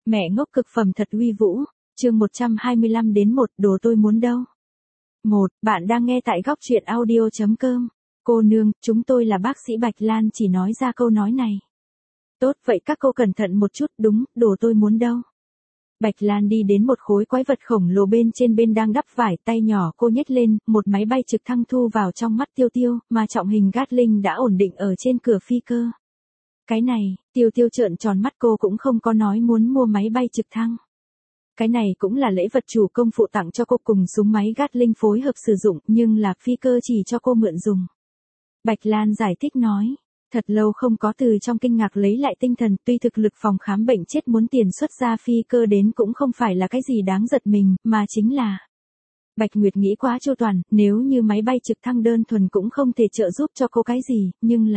Mẹ ngốc cực phẩm thật uy vũ, chương 125 đến 1 đồ tôi muốn đâu. 1. Bạn đang nghe tại góc truyện audio.com. Cô nương, chúng tôi là bác sĩ Bạch Lan chỉ nói ra câu nói này. Tốt vậy các cô cẩn thận một chút, đúng, đồ tôi muốn đâu. Bạch Lan đi đến một khối quái vật khổng lồ bên trên bên đang đắp vải, tay nhỏ cô nhét lên, một máy bay trực thăng thu vào trong mắt Tiêu Tiêu, mà trọng hình Gatling đã ổn định ở trên cửa phi cơ. Cái này, Tiêu Tiêu trợn tròn mắt, cô cũng không có nói muốn mua máy bay trực thăng. Cái này cũng là lễ vật chủ công phụ tặng cho cô cùng súng máy Gatling phối hợp sử dụng, nhưng là phi cơ chỉ cho cô mượn dùng. Bạch Lan giải thích nói, thật lâu không có từ trong kinh ngạc lấy lại tinh thần, tuy thực lực phòng khám bệnh chết muốn tiền xuất ra phi cơ đến cũng không phải là cái gì đáng giật mình, mà chính là Bạch Nguyệt nghĩ quá chu toàn, nếu như máy bay trực thăng đơn thuần cũng không thể trợ giúp cho cô cái gì, nhưng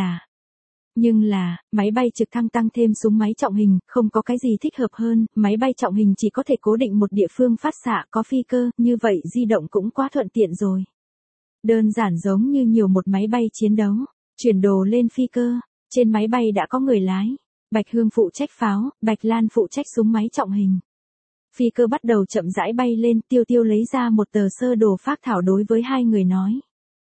là, máy bay trực thăng tăng thêm súng máy trọng hình, không có cái gì thích hợp hơn, máy bay trọng hình chỉ có thể cố định một địa phương phát xạ, có phi cơ, như vậy di động cũng quá thuận tiện rồi. Đơn giản giống như nhiều một máy bay chiến đấu, chuyển đồ lên phi cơ, trên máy bay đã có người lái. Bạch Hương phụ trách pháo, Bạch Lan phụ trách súng máy trọng hình. Phi cơ bắt đầu chậm rãi bay lên, Tiêu Tiêu lấy ra một tờ sơ đồ phác thảo đối với hai người nói.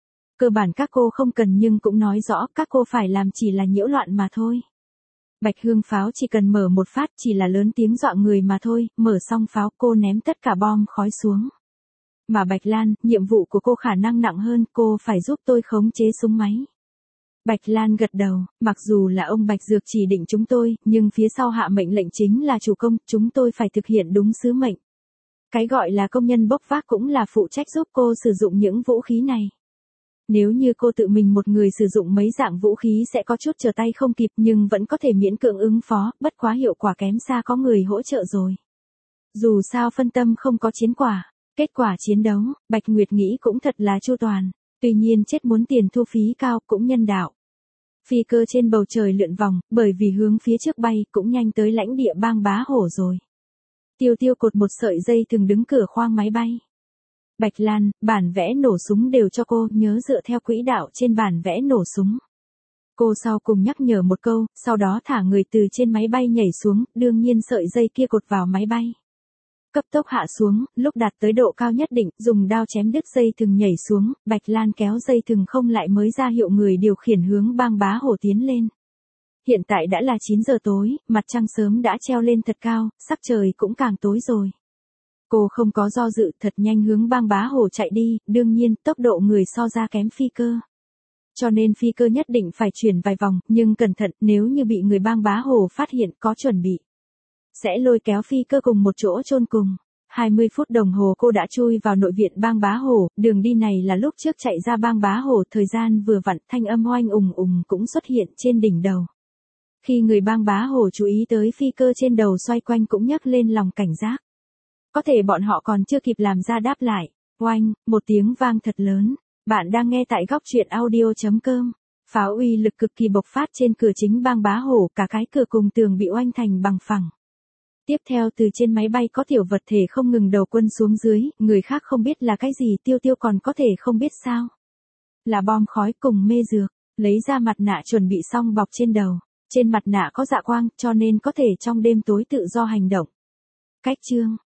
Cơ bản các cô không cần nhưng cũng nói rõ các cô phải làm chỉ là nhiễu loạn mà thôi. Bạch Hương pháo chỉ cần mở một phát chỉ là lớn tiếng dọa người mà thôi, mở xong pháo cô ném tất cả bom khói xuống. Mà Bạch Lan, nhiệm vụ của cô khả năng nặng hơn, cô phải giúp tôi khống chế súng máy. Bạch Lan gật đầu, mặc dù là ông Bạch Dược chỉ định chúng tôi, nhưng phía sau hạ mệnh lệnh chính là chủ công, chúng tôi phải thực hiện đúng sứ mệnh. Cái gọi là công nhân bốc vác cũng là phụ trách giúp cô sử dụng những vũ khí này. Nếu như cô tự mình một người sử dụng mấy dạng vũ khí sẽ có chút trở tay không kịp nhưng vẫn có thể miễn cưỡng ứng phó, bất quá hiệu quả kém xa có người hỗ trợ rồi. Dù sao phân tâm không có chiến quả, kết quả chiến đấu, Bạch Nguyệt nghĩ cũng thật là chu toàn, tuy nhiên chết muốn tiền thu phí cao cũng nhân đạo. Phi cơ trên bầu trời lượn vòng, bởi vì hướng phía trước bay cũng nhanh tới lãnh địa bang Bá Hổ rồi. Tiêu Tiêu cột một sợi dây thừng đứng cửa khoang máy bay. Bạch Lan, bản vẽ nổ súng đều cho cô, nhớ dựa theo quỹ đạo trên bản vẽ nổ súng. Cô sau cùng nhắc nhở một câu, sau đó thả người từ trên máy bay nhảy xuống, đương nhiên sợi dây kia cột vào máy bay. Cấp tốc hạ xuống, lúc đạt tới độ cao nhất định, dùng đao chém đứt dây thừng nhảy xuống, Bạch Lan kéo dây thừng không lại mới ra hiệu người điều khiển hướng bang Bá Hổ tiến lên. Hiện tại đã là 9 giờ tối, mặt trăng sớm đã treo lên thật cao, sắc trời cũng càng tối rồi. Cô không có do dự, thật nhanh hướng bang Bá Hổ chạy đi, đương nhiên tốc độ người so ra kém phi cơ. Cho nên phi cơ nhất định phải chuyển vài vòng, nhưng cẩn thận, nếu như bị người bang Bá Hổ phát hiện có chuẩn bị. Sẽ lôi kéo phi cơ cùng một chỗ chôn cùng. 20 phút đồng hồ cô đã chui vào nội viện bang Bá Hổ, đường đi này là lúc trước chạy ra bang Bá Hổ, thời gian vừa vặn, thanh âm oanh ùng ùng cũng xuất hiện trên đỉnh đầu. Khi người bang Bá Hổ chú ý tới phi cơ trên đầu xoay quanh cũng nhấc lên lòng cảnh giác. Có thể bọn họ còn chưa kịp làm ra đáp lại. Oanh, một tiếng vang thật lớn. Bạn đang nghe tại góc truyện audio.com. Pháo uy lực cực kỳ bộc phát trên cửa chính bang Bá Hổ, cả cái cửa cùng tường bị oanh thành bằng phẳng. Tiếp theo từ trên máy bay có tiểu vật thể không ngừng đầu quân xuống dưới, người khác không biết là cái gì, Tiêu Tiêu còn có thể không biết sao. Là bom khói cùng mê dược, lấy ra mặt nạ chuẩn bị xong bọc trên đầu. Trên mặt nạ có dạ quang, cho nên có thể trong đêm tối tự do hành động. Cách chương